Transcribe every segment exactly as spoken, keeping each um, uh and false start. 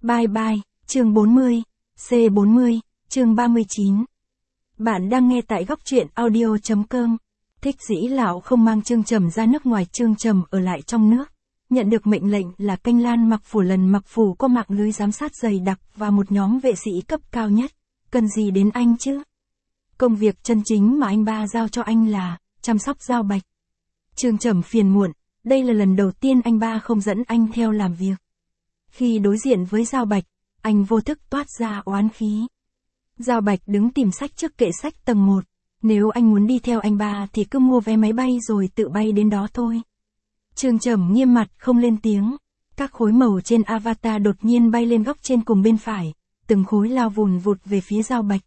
Bye bye, chương bốn mươi, C bốn mươi, chương ba mươi chín. Bạn đang nghe tại góc truyện audio chấm com. Thích dĩ lão không mang Trương Trầm ra nước ngoài, Trương Trầm ở lại trong nước. Nhận được mệnh lệnh là Canh Lan Mặc Phủ, lần Mặc Phủ có mạng lưới giám sát dày đặc và một nhóm vệ sĩ cấp cao nhất. Cần gì đến anh chứ? Công việc chân chính mà anh ba giao cho anh là chăm sóc Giao Bạch. Trương Trầm phiền muộn, đây là lần đầu tiên anh ba không dẫn anh theo làm việc. Khi đối diện với Giao Bạch, anh vô thức toát ra oán khí. Giao Bạch đứng tìm sách trước kệ sách tầng một. Nếu anh muốn đi theo anh ba thì cứ mua vé máy bay rồi tự bay đến đó thôi. Trương Trầm nghiêm mặt không lên tiếng. Các khối màu trên avatar đột nhiên bay lên góc trên cùng bên phải. Từng khối lao vùn vụt về phía Giao Bạch.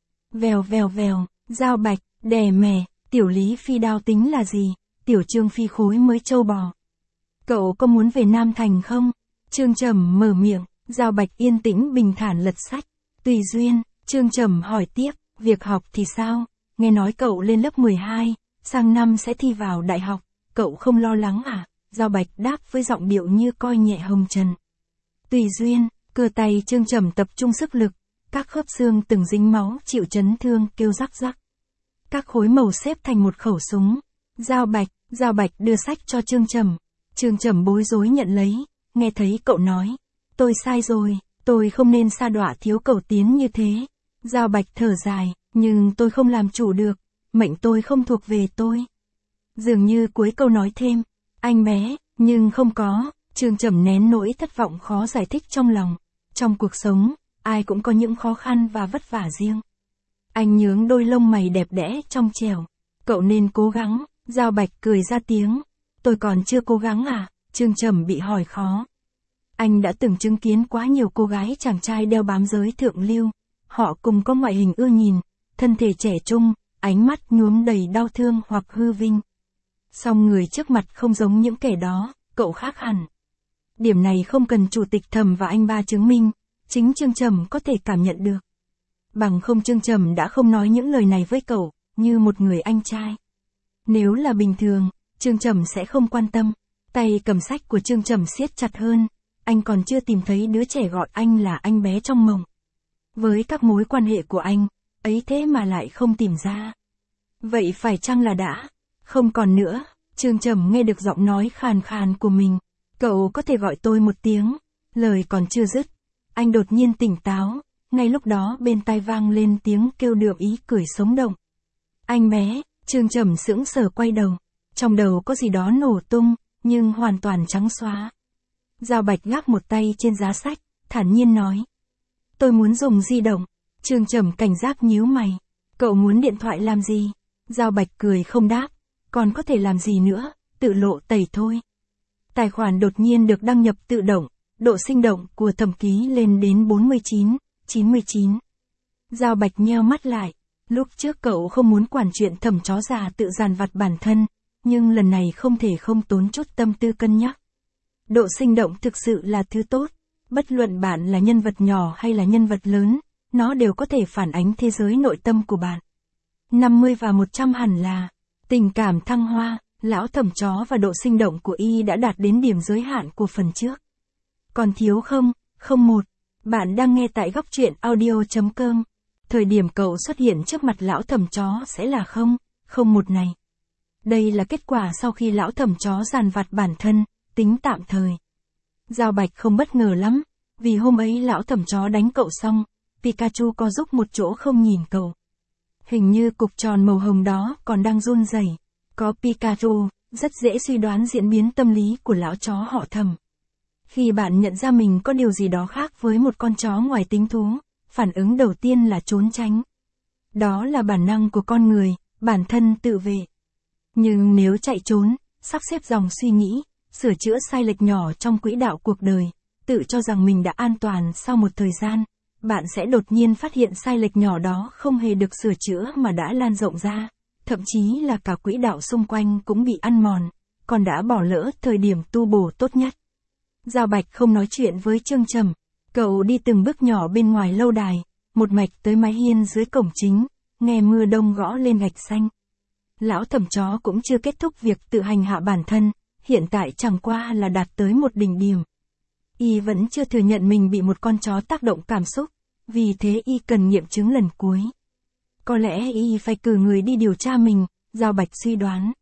Vèo vèo vèo, Giao Bạch, đè mè, tiểu Lý Phi đao tính là gì? Tiểu Trương Phi khối mới trâu bò. Cậu có muốn về Nam Thành không? Trương Trầm mở miệng, Giao Bạch yên tĩnh bình thản lật sách. Tùy duyên, Trương Trầm hỏi tiếp, việc học thì sao? Nghe nói cậu lên lớp mười hai, sang năm sẽ thi vào đại học, cậu không lo lắng à? Giao Bạch đáp với giọng điệu như coi nhẹ hồng trần. Tùy duyên, cơ tay Trương Trầm tập trung sức lực, các khớp xương từng dính máu chịu chấn thương kêu rắc rắc. Các khối màu xếp thành một khẩu súng. Giao Bạch, Giao Bạch đưa sách cho Trương Trầm. Trương Trầm bối rối nhận lấy, nghe thấy cậu nói, tôi sai rồi, tôi không nên sa đọa thiếu cầu tiến như thế. Giao Bạch thở dài, nhưng tôi không làm chủ được, mệnh tôi không thuộc về tôi. Dường như cuối câu nói thêm, anh bé, nhưng không có. Trương Trầm nén nỗi thất vọng khó giải thích trong lòng. Trong cuộc sống, ai cũng có những khó khăn và vất vả riêng. Anh nhướng đôi lông mày đẹp đẽ trong trẻo. Cậu nên cố gắng. Giao Bạch cười ra tiếng. Tôi còn chưa cố gắng à? Trương Trầm bị hỏi khó. Anh đã từng chứng kiến quá nhiều cô gái chàng trai đeo bám giới thượng lưu. Họ cùng có ngoại hình ưa nhìn, thân thể trẻ trung, ánh mắt nhuốm đầy đau thương hoặc hư vinh. Song người trước mặt không giống những kẻ đó, cậu khác hẳn. Điểm này không cần chủ tịch Thẩm và anh ba chứng minh, chính Trương Trầm có thể cảm nhận được. Bằng không Trương Trầm đã không nói những lời này với cậu, như một người anh trai. Nếu là bình thường, Trương Trầm sẽ không quan tâm. Tay cầm sách của Trương Trầm siết chặt hơn. Anh còn chưa tìm thấy đứa trẻ gọi anh là anh bé trong mộng. Với các mối quan hệ của anh, ấy thế mà lại không tìm ra. Vậy phải chăng là đã? Không còn nữa. Trương Trầm nghe được giọng nói khàn khàn của mình. Cậu có thể gọi tôi một tiếng. Lời còn chưa dứt. Anh đột nhiên tỉnh táo. Ngay lúc đó bên tai vang lên tiếng kêu đượm ý cười sống động. Anh bé. Trương Trầm sững sờ quay đầu. Trong đầu có gì đó nổ tung, nhưng hoàn toàn trắng xóa. Giao Bạch gác một tay trên giá sách, thản nhiên nói. Tôi muốn dùng di động. Trương Trầm cảnh giác nhíu mày. Cậu muốn điện thoại làm gì? Giao Bạch cười không đáp. Còn có thể làm gì nữa, tự lộ tẩy thôi. Tài khoản đột nhiên được đăng nhập tự động, độ sinh động của thẩm ký lên đến bốn mươi chín, chín mươi chín. Giao Bạch nheo mắt lại. Lúc trước cậu không muốn quản chuyện Thẩm chó già tự dàn vặt bản thân, nhưng lần này không thể không tốn chút tâm tư cân nhắc. Độ sinh động thực sự là thứ tốt, bất luận bạn là nhân vật nhỏ hay là nhân vật lớn, nó đều có thể phản ánh thế giới nội tâm của bạn. năm mươi và một trăm hẳn là tình cảm thăng hoa, lão Thẩm chó và độ sinh động của y đã đạt đến điểm giới hạn của phần trước. Còn thiếu không? Không một. Bạn đang nghe tại góc truyện audio chấm com. Thời điểm cậu xuất hiện trước mặt lão Thẩm chó sẽ là không, không một này. Đây là kết quả sau khi lão Thẩm chó dàn vặt bản thân, tính tạm thời. Giao Bạch không bất ngờ lắm, vì hôm ấy lão Thẩm chó đánh cậu xong, Pikachu co giúp một chỗ không nhìn cậu. Hình như cục tròn màu hồng đó còn đang run rẩy. Có Pikachu, rất dễ suy đoán diễn biến tâm lý của lão chó họ Thẩm. Khi bạn nhận ra mình có điều gì đó khác với một con chó ngoài tính thú, phản ứng đầu tiên là trốn tránh. Đó là bản năng của con người, bản thân tự vệ. Nhưng nếu chạy trốn, sắp xếp dòng suy nghĩ, sửa chữa sai lệch nhỏ trong quỹ đạo cuộc đời, tự cho rằng mình đã an toàn sau một thời gian, bạn sẽ đột nhiên phát hiện sai lệch nhỏ đó không hề được sửa chữa mà đã lan rộng ra, thậm chí là cả quỹ đạo xung quanh cũng bị ăn mòn, còn đã bỏ lỡ thời điểm tu bổ tốt nhất. Giao Bạch không nói chuyện với Trương Trầm. Cậu đi từng bước nhỏ bên ngoài lâu đài, một mạch tới mái hiên dưới cổng chính, nghe mưa đông gõ lên gạch xanh. Lão Thẩm chó cũng chưa kết thúc việc tự hành hạ bản thân, hiện tại chẳng qua là đạt tới một đỉnh điểm. Y vẫn chưa thừa nhận mình bị một con chó tác động cảm xúc, vì thế Y cần nghiệm chứng lần cuối. Có lẽ Y phải cử người đi điều tra mình, Giao Bạch suy đoán.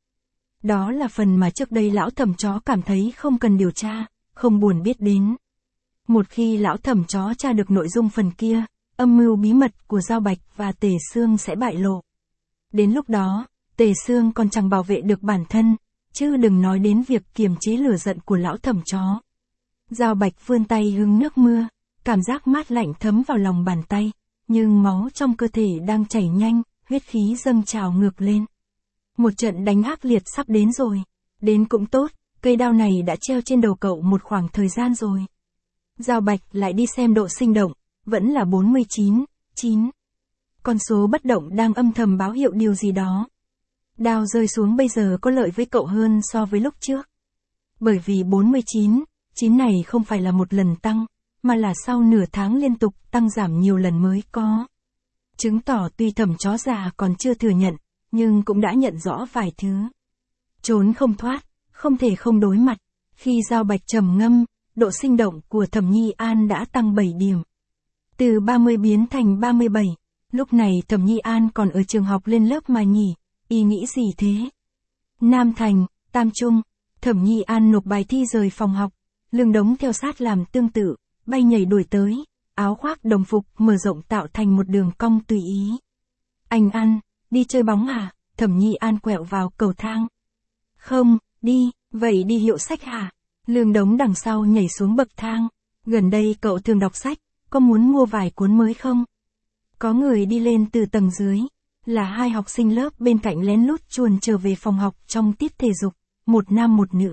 Đó là phần mà trước đây lão thẩm chó cảm thấy không cần điều tra, không buồn biết đến. Một khi lão thẩm chó tra được nội dung phần kia, âm mưu bí mật của Giao Bạch và Tề Sương sẽ bại lộ. Đến lúc đó, Tề Sương còn chẳng bảo vệ được bản thân, chứ đừng nói đến việc kiềm chế lửa giận của lão thẩm chó. Giao Bạch vươn tay hứng nước mưa, cảm giác mát lạnh thấm vào lòng bàn tay, nhưng máu trong cơ thể đang chảy nhanh, huyết khí dâng trào ngược lên. Một trận đánh ác liệt sắp đến rồi. Đến cũng tốt, cây đao này đã treo trên đầu cậu một khoảng thời gian rồi. Giao Bạch lại đi xem độ sinh động, vẫn là bốn mươi chín, chín. Con số bất động đang âm thầm báo hiệu điều gì đó. Đao rơi xuống bây giờ có lợi với cậu hơn so với lúc trước. Bởi vì bốn mươi chín, chín này không phải là một lần tăng, mà là sau nửa tháng liên tục tăng giảm nhiều lần mới có. Chứng tỏ tuy thẩm chó già còn chưa thừa nhận, nhưng cũng đã nhận rõ vài thứ. Trốn không thoát, không thể không đối mặt. Khi Giao Bạch trầm ngâm, độ sinh động của Thẩm Nhi An đã tăng bảy điểm. Từ ba mươi biến thành ba mươi bảy. Lúc này Thẩm Nhi An còn ở trường học lên lớp mà nhỉ, y nghĩ gì thế? Nam Thành, Tam Trung, Thẩm Nhi An nộp bài thi rời phòng học, Lương Đống theo sát làm tương tự, bay nhảy đuổi tới, áo khoác đồng phục mở rộng tạo thành một đường cong tùy ý. Anh An, đi chơi bóng à? Thẩm Nhi An quẹo vào cầu thang. Không, đi, vậy đi hiệu sách hả? Lương Đống đằng sau nhảy xuống bậc thang. Gần đây cậu thường đọc sách, có muốn mua vài cuốn mới không? Có người đi lên từ tầng dưới, là hai học sinh lớp bên cạnh lén lút chuồn trở về phòng học trong tiết thể dục, một nam một nữ.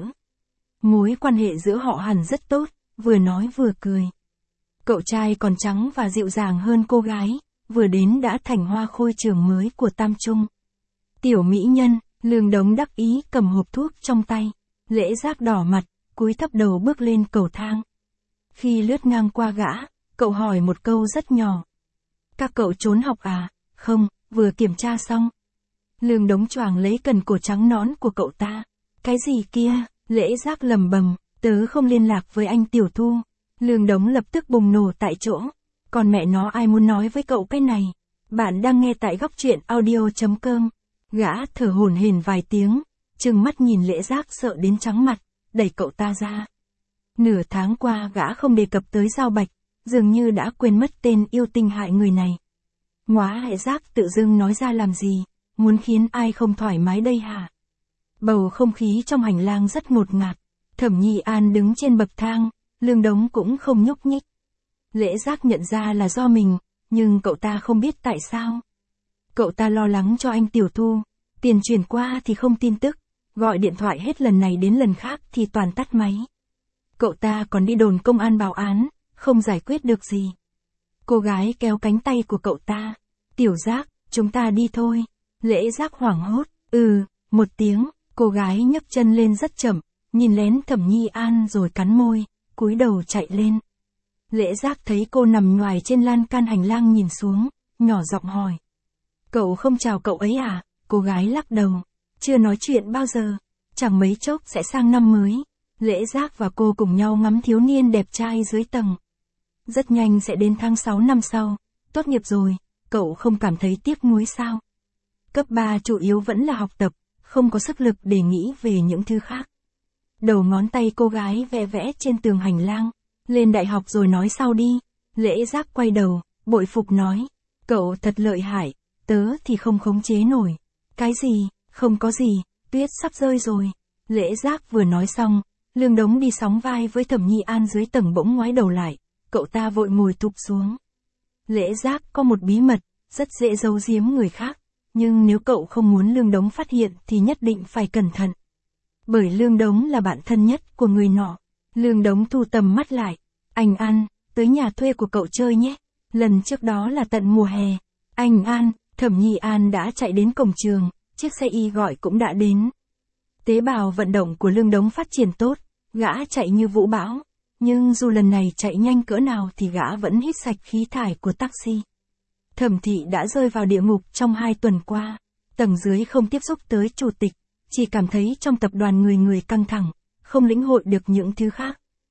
Mối quan hệ giữa họ hẳn rất tốt, vừa nói vừa cười. Cậu trai còn trắng và dịu dàng hơn cô gái, vừa đến đã thành hoa khôi trường mới của Tam Trung. Tiểu mỹ nhân, Lương Đống đắc ý cầm hộp thuốc trong tay, Lễ Giác đỏ mặt, cúi thấp đầu bước lên cầu thang. Khi lướt ngang qua gã, cậu hỏi một câu rất nhỏ. Các cậu trốn học à? Không, vừa kiểm tra xong. Lương Đống choàng lấy cần cổ trắng nõn của cậu ta. Cái gì kia? Lễ Giác lầm bầm, tớ không liên lạc với anh Tiểu Thu. Lương Đống lập tức bùng nổ tại chỗ. Còn mẹ nó ai muốn nói với cậu cái này? Bạn đang nghe tại góc truyện audio chấm com. Gã thở hổn hển vài tiếng, trừng mắt nhìn Lễ Giác sợ đến trắng mặt, đẩy cậu ta ra. Nửa tháng qua gã không đề cập tới Giao Bạch, dường như đã quên mất tên yêu tinh hại người này. Ngóa Lễ Giác tự dưng nói ra làm gì, muốn khiến ai không thoải mái đây hả? Bầu không khí trong hành lang rất ngột ngạt. Thẩm Nhi An đứng trên bậc thang, Lương Đống cũng không nhúc nhích. Lễ Giác nhận ra là do mình, nhưng cậu ta không biết tại sao. Cậu ta lo lắng cho anh Tiểu Thu, tiền chuyển qua thì không tin tức, gọi điện thoại hết lần này đến lần khác thì toàn tắt máy. Cậu ta còn đi đồn công an báo án, không giải quyết được gì. Cô gái kéo cánh tay của cậu ta. Tiểu Giác, chúng ta đi thôi. Lễ Giác hoảng hốt, ừ, một tiếng, cô gái nhấc chân lên rất chậm, nhìn lén Thẩm Nhi An rồi cắn môi, cúi đầu chạy lên. Lễ Giác thấy cô nằm nhoài trên lan can hành lang nhìn xuống, nhỏ giọng hỏi. Cậu không chào cậu ấy à? Cô gái lắc đầu. Chưa nói chuyện bao giờ. Chẳng mấy chốc sẽ sang năm mới. Lễ Giác và cô cùng nhau ngắm thiếu niên đẹp trai dưới tầng. Rất nhanh sẽ đến tháng sáu năm sau. Tốt nghiệp rồi, cậu không cảm thấy tiếc nuối sao? Cấp ba chủ yếu vẫn là học tập, không có sức lực để nghĩ về những thứ khác. Đầu ngón tay cô gái vẽ vẽ trên tường hành lang. Lên đại học rồi nói sau đi. Lễ Giác quay đầu, bội phục nói. Cậu thật lợi hại, tớ thì không khống chế nổi. Cái gì, không có gì, tuyết sắp rơi rồi. Lễ Giác vừa nói xong, Lương Đống đi sóng vai với Thẩm Nhi An dưới tầng bỗng ngoái đầu lại, cậu ta vội ngồi thụp xuống. Lễ Giác có một bí mật, rất dễ giấu giếm người khác, nhưng nếu cậu không muốn Lương Đống phát hiện thì nhất định phải cẩn thận. Bởi Lương Đống là bạn thân nhất của người nọ. Lương Đống thu tầm mắt lại. Anh An, tới nhà thuê của cậu chơi nhé. Lần trước đó là tận mùa hè. Anh An, Thẩm Nhi An đã chạy đến cổng trường, chiếc xe y gọi cũng đã đến. Tế bào vận động của Lương Đống phát triển tốt, gã chạy như vũ bão. Nhưng dù lần này chạy nhanh cỡ nào thì gã vẫn hít sạch khí thải của taxi. Thẩm Thị đã rơi vào địa ngục trong hai tuần qua. Tầng dưới không tiếp xúc tới chủ tịch, chỉ cảm thấy trong tập đoàn người người căng thẳng, không lĩnh hội được những thứ khác.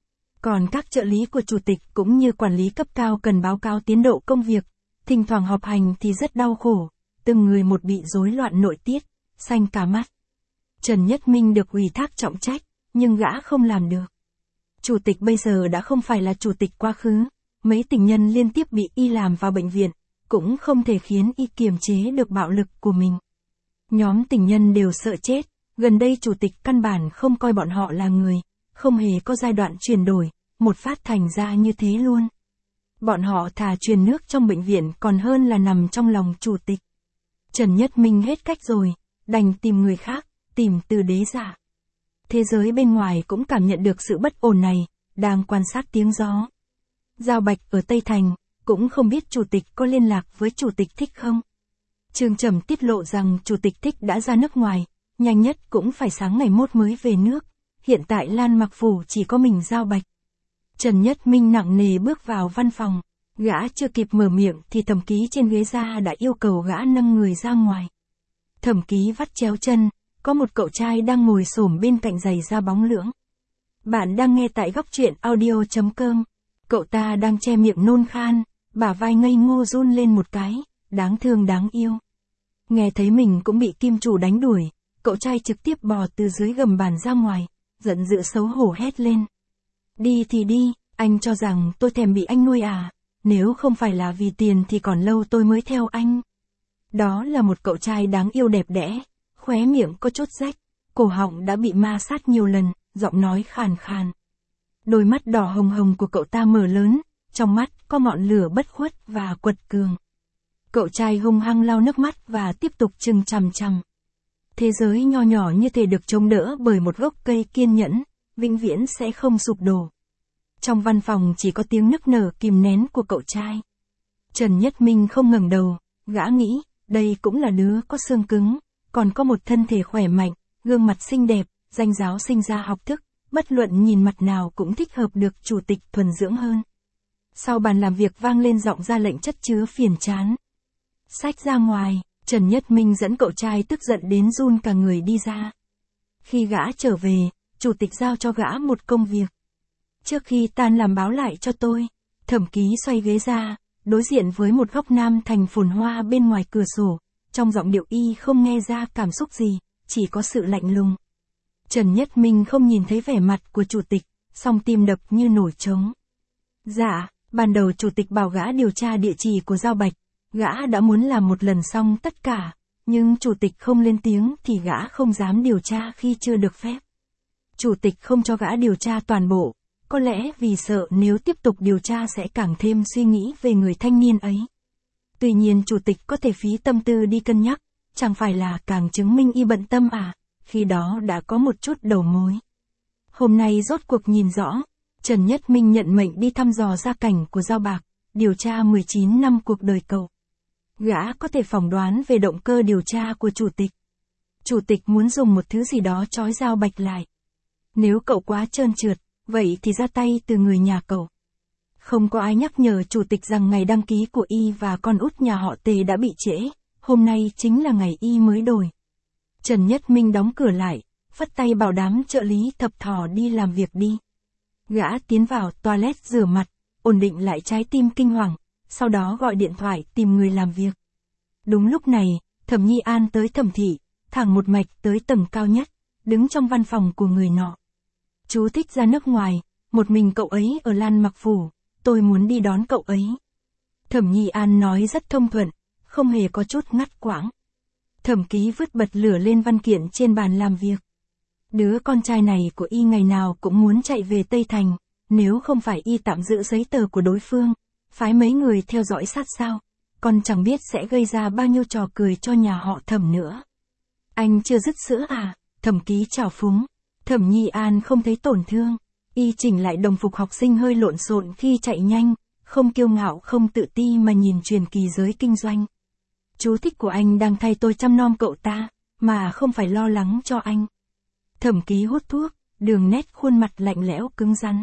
Còn các trợ lý của chủ tịch cũng như quản lý cấp cao cần báo cáo tiến độ công việc, thỉnh thoảng họp hành thì rất đau khổ, từng người một bị rối loạn nội tiết, xanh cả mắt. Trần Nhất Minh được ủy thác trọng trách, nhưng gã không làm được. Chủ tịch bây giờ đã không phải là chủ tịch quá khứ, mấy tình nhân liên tiếp bị y làm vào bệnh viện, cũng không thể khiến y kiềm chế được bạo lực của mình. Nhóm tình nhân đều sợ chết, gần đây chủ tịch căn bản không coi bọn họ là người, không hề có giai đoạn chuyển đổi, một phát thành ra như thế luôn. Bọn họ thà truyền nước trong bệnh viện còn hơn là nằm trong lòng chủ tịch. Trần Nhất Minh hết cách rồi, đành tìm người khác, tìm Từ Đế giả. Thế giới bên ngoài cũng cảm nhận được sự bất ổn này, đang quan sát tiếng gió. Giao Bạch ở Tây Thành, cũng không biết chủ tịch có liên lạc với chủ tịch Thích không. Trương Trầm tiết lộ rằng chủ tịch Thích đã ra nước ngoài, nhanh nhất cũng phải sáng ngày mốt mới về nước. Hiện tại Lan Mặc Phủ chỉ có mình Giao Bạch. Trần Nhất Minh nặng nề bước vào văn phòng, gã chưa kịp mở miệng thì Thẩm Ký trên ghế ra đã yêu cầu gã nâng người ra ngoài. Thẩm Ký vắt chéo chân, có một cậu trai đang ngồi xổm bên cạnh giày da bóng lưỡng. Bạn đang nghe tại góc truyện audio chấm com. Cậu ta đang che miệng nôn khan, bả vai ngây ngô run lên một cái, đáng thương đáng yêu. Nghe thấy mình cũng bị kim chủ đánh đuổi, cậu trai trực tiếp bò từ dưới gầm bàn ra ngoài, giận dữ xấu hổ hét lên. Đi thì đi, anh cho rằng tôi thèm bị anh nuôi à, nếu không phải là vì tiền thì còn lâu tôi mới theo anh. Đó là một cậu trai đáng yêu đẹp đẽ, khóe miệng có chút rách, cổ họng đã bị ma sát nhiều lần, giọng nói khàn khàn. Đôi mắt đỏ hồng hồng của cậu ta mở lớn, trong mắt có ngọn lửa bất khuất và quật cường. Cậu trai hung hăng lau nước mắt và tiếp tục trừng chằm chằm. Thế giới nho nhỏ như thể được chống đỡ bởi một gốc cây kiên nhẫn, vĩnh viễn sẽ không sụp đổ. Trong văn phòng chỉ có tiếng nức nở kìm nén của cậu trai. Trần Nhất Minh không ngẩng đầu, gã nghĩ, đây cũng là đứa có xương cứng, còn có một thân thể khỏe mạnh, gương mặt xinh đẹp, danh giáo sinh ra học thức, bất luận nhìn mặt nào cũng thích hợp được chủ tịch thuần dưỡng hơn. Sau bàn làm việc vang lên giọng ra lệnh chất chứa phiền chán. Xách ra ngoài, Trần Nhất Minh dẫn cậu trai tức giận đến run cả người đi ra. Khi gã trở về, chủ tịch giao cho gã một công việc. Trước khi tan làm báo lại cho tôi. Thẩm Ký xoay ghế ra, đối diện với một góc nam thành phồn hoa bên ngoài cửa sổ, trong giọng điệu y không nghe ra cảm xúc gì, chỉ có sự lạnh lùng. Trần Nhất Minh không nhìn thấy vẻ mặt của chủ tịch, song tim đập như nổi trống. Dạ, ban đầu chủ tịch bảo gã điều tra địa chỉ của Giao Bạch, gã đã muốn làm một lần xong tất cả, nhưng chủ tịch không lên tiếng thì gã không dám điều tra khi chưa được phép. Chủ tịch không cho gã điều tra toàn bộ, có lẽ vì sợ nếu tiếp tục điều tra sẽ càng thêm suy nghĩ về người thanh niên ấy. Tuy nhiên chủ tịch có thể phí tâm tư đi cân nhắc, chẳng phải là càng chứng minh y bận tâm à, khi đó đã có một chút đầu mối. Hôm nay rốt cuộc nhìn rõ, Trần Nhất Minh nhận mệnh đi thăm dò gia cảnh của Giao Bạc, điều tra mười chín năm cuộc đời cậu. Gã có thể phỏng đoán về động cơ điều tra của chủ tịch. Chủ tịch muốn dùng một thứ gì đó trói Giao Bạch lại. Nếu cậu quá trơn trượt, vậy thì ra tay từ người nhà cậu. Không có ai nhắc nhở chủ tịch rằng ngày đăng ký của y và con út nhà họ Tề đã bị trễ, hôm nay chính là ngày y mới đổi. Trần Nhất Minh đóng cửa lại, phất tay bảo đám trợ lý thập thò đi làm việc đi. Gã tiến vào toilet rửa mặt, ổn định lại trái tim kinh hoàng, sau đó gọi điện thoại tìm người làm việc. Đúng lúc này, Thẩm Nhi An tới Thẩm thị, thẳng một mạch tới tầng cao nhất, đứng trong văn phòng của người nọ. Chú thích ra nước ngoài, một mình cậu ấy ở Lan Mặc Phủ, tôi muốn đi đón cậu ấy. Thẩm Nhi An nói rất thông thuận, không hề có chút ngắt quãng. Thẩm Ký vứt bật lửa lên văn kiện trên bàn làm việc. Đứa con trai này của y ngày nào cũng muốn chạy về Tây Thành, nếu không phải y tạm giữ giấy tờ của đối phương, phái mấy người theo dõi sát sao, còn chẳng biết sẽ gây ra bao nhiêu trò cười cho nhà họ Thẩm nữa. Anh chưa dứt sữa à? Thẩm Ký trào phúng. Thẩm Nhi An không thấy tổn thương, y chỉnh lại đồng phục học sinh hơi lộn xộn khi chạy nhanh, không kiêu ngạo không tự ti mà nhìn truyền kỳ giới kinh doanh. Chú thích của anh đang thay tôi chăm nom cậu ta, mà không phải lo lắng cho anh. Thẩm Ký hút thuốc, đường nét khuôn mặt lạnh lẽo cứng rắn.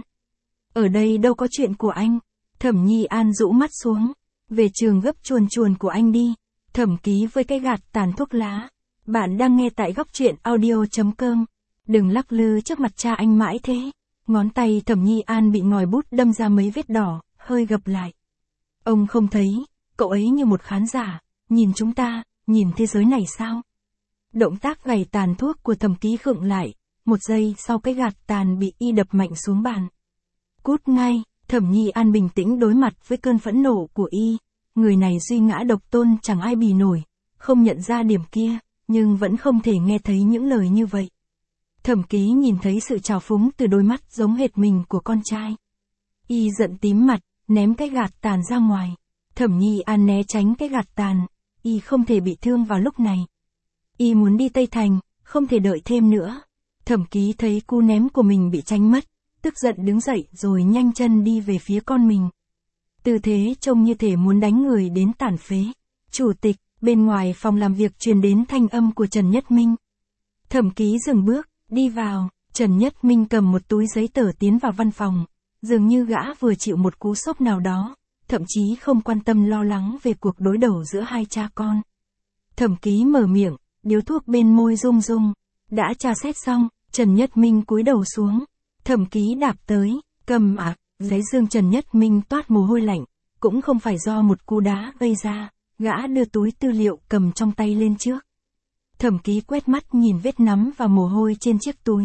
Ở đây đâu có chuyện của anh. Thẩm Nhi An rũ mắt xuống, về trường gấp chuồn chuồn của anh đi. Thẩm Ký với cái gạt tàn thuốc lá. Bạn đang nghe tại góc truyện audio chấm com. Đừng lắc lư trước mặt cha anh mãi thế. ngón tay Thẩm Nhi An bị ngòi bút đâm ra mấy vết đỏ, hơi gập lại. Ông không thấy, cậu ấy như một khán giả, nhìn chúng ta, nhìn thế giới này sao? Động tác gảy tàn thuốc của Thẩm Ký khựng lại, một giây sau cái gạt tàn bị y đập mạnh xuống bàn. Cút ngay, Thẩm Nhi An bình tĩnh đối mặt với cơn phẫn nộ của y, người này duy ngã độc tôn chẳng ai bì nổi, không nhận ra điểm kia, nhưng vẫn không thể nghe thấy những lời như vậy. Thẩm Ký nhìn thấy sự trào phúng từ đôi mắt giống hệt mình của con trai. Y giận tím mặt, ném cái gạt tàn ra ngoài. Thẩm Nhi An né tránh cái gạt tàn, y không thể bị thương vào lúc này. Y muốn đi Tây Thành, không thể đợi thêm nữa. Thẩm Ký thấy cú ném của mình bị tránh mất, tức giận đứng dậy rồi nhanh chân đi về phía con mình. Tư thế trông như thể muốn đánh người đến tàn phế. Chủ tịch, bên ngoài phòng làm việc truyền đến thanh âm của Trần Nhất Minh. Thẩm Ký dừng bước, đi vào, Trần Nhất Minh cầm một túi giấy tờ tiến vào văn phòng, dường như gã vừa chịu một cú sốc nào đó, thậm chí không quan tâm lo lắng về cuộc đối đầu giữa hai cha con. Thẩm Ký mở miệng, điếu thuốc bên môi rung rung, đã tra xét xong, Trần Nhất Minh cúi đầu xuống, Thẩm Ký đạp tới, cầm ạc, giấy dương Trần Nhất Minh toát mồ hôi lạnh, cũng không phải do một cú đá gây ra, gã đưa túi tư liệu cầm trong tay lên trước. Thẩm Ký quét mắt nhìn vết nắm và mồ hôi trên chiếc túi.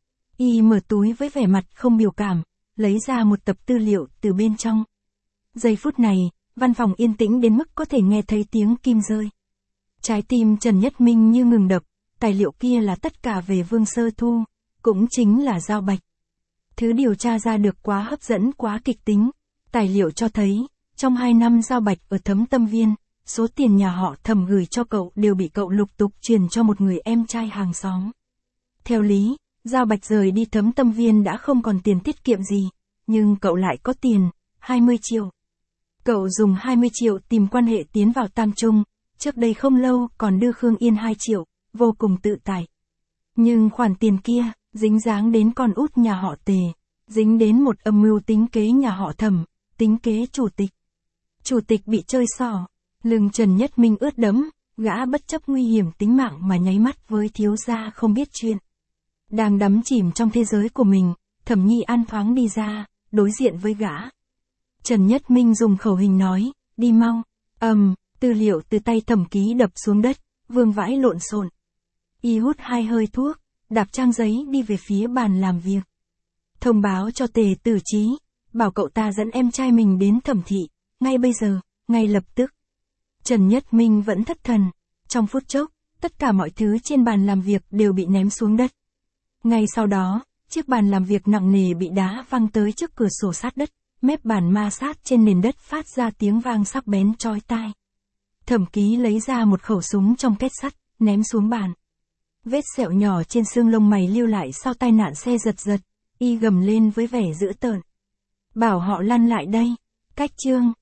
Y mở túi với vẻ mặt không biểu cảm, lấy ra một tập tư liệu từ bên trong. Giây phút này, văn phòng yên tĩnh đến mức có thể nghe thấy tiếng kim rơi. Trái tim Trần Nhất Minh như ngừng đập, tài liệu kia là tất cả về Vương Sơ Thu, cũng chính là Giao Bạch. Thứ điều tra ra được quá hấp dẫn, quá kịch tính. Tài liệu cho thấy, trong hai năm Giao Bạch ở Thấm Tâm Viên, số tiền nhà họ Thẩm gửi cho cậu đều bị cậu lục tục truyền cho một người em trai hàng xóm. Theo lý, Giao Bạch rời đi Thấm Tâm Viên đã không còn tiền tiết kiệm gì, nhưng cậu lại có tiền, hai mươi triệu. Cậu dùng hai mươi triệu tìm quan hệ tiến vào Tam Trung, trước đây không lâu còn đưa Khương Yên hai triệu, vô cùng tự tại. Nhưng khoản tiền kia, dính dáng đến con út nhà họ Tề, dính đến một âm mưu tính kế nhà họ Thẩm, tính kế chủ tịch. Chủ tịch bị chơi xỏ, lưng Trần Nhất Minh ướt đẫm, gã bất chấp nguy hiểm tính mạng mà nháy mắt với thiếu gia không biết chuyện. Đang đắm chìm trong thế giới của mình, Thẩm Nhi An thoáng đi ra, đối diện với gã. Trần Nhất Minh dùng khẩu hình nói, đi mau, ầm, um, tư liệu từ tay Thẩm Ký đập xuống đất, vương vãi lộn xộn. Y hút hai hơi thuốc, đạp trang giấy đi về phía bàn làm việc. Thông báo cho Tề Tử Chí, bảo cậu ta dẫn em trai mình đến Thẩm thị, ngay bây giờ, ngay lập tức. Trần Nhất Minh vẫn thất thần, trong phút chốc, tất cả mọi thứ trên bàn làm việc đều bị ném xuống đất. Ngay sau đó, chiếc bàn làm việc nặng nề bị đá văng tới trước cửa sổ sát đất, mép bàn ma sát trên nền đất phát ra tiếng vang sắc bén chói tai. Thẩm Ký lấy ra một khẩu súng trong két sắt, ném xuống bàn. Vết sẹo nhỏ trên xương lông mày lưu lại sau tai nạn xe giật giật, y gầm lên với vẻ dữ tợn. Bảo họ lăn lại đây, cách chương.